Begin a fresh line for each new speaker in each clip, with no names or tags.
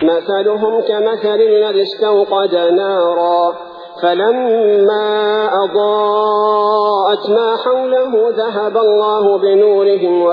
مثلهم كمثل الذي استوقد نارا فلما أضاءت ما حوله ذهب الله بنورهم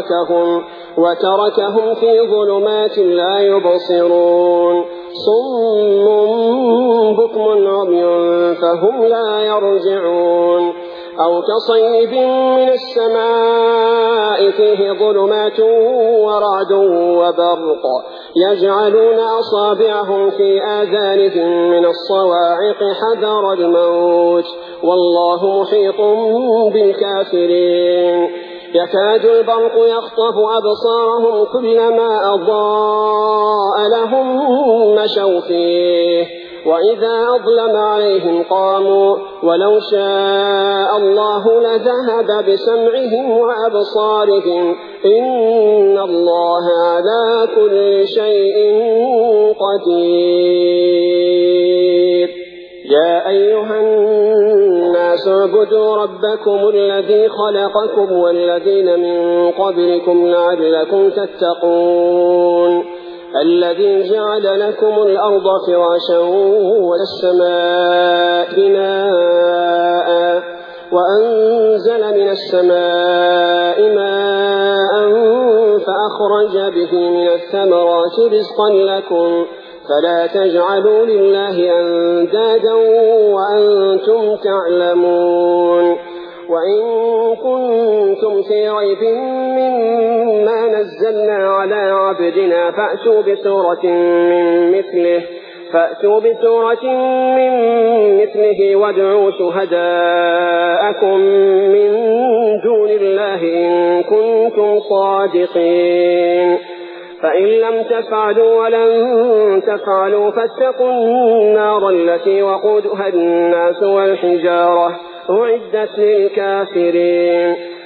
وتركهم في ظلمات لا يبصرون صم بكم عمي فهم لا يرجعون أو كصيب من السماء فيه ظلمات ورعد وبرق يجعلون أصابعهم في آذانهم من الصواعق حذر الموت والله محيط بالكافرين يكاد البرق يخطف أبصارهم كلما أضاء لهم مشوا فيه وإذا أظلم عليهم قاموا ولو شاء الله لذهب بسمعهم وأبصارهم إن الله على كل شيء قدير يا أيها الناس اعبدوا ربكم الذي خلقكم والذين من قبلكم لعلكم تتقون الذي جعل لكم الأرض فراشا والسماء بناء وأنزل من السماء ماء فأخرج به من الثمرات رزقا لكم فلا تجعلوا لله أندادا وأنتم تعلمون وإن كنتم في ريب مما نزلنا على عبدنا فأتوا بسورة من مثله وادعوا شهداءكم من دون الله إن كنتم صادقين فإن لم تفعلوا ولن تفعلوا فاتقوا النار التي وقودها الناس والحجارة أعدت للكافرين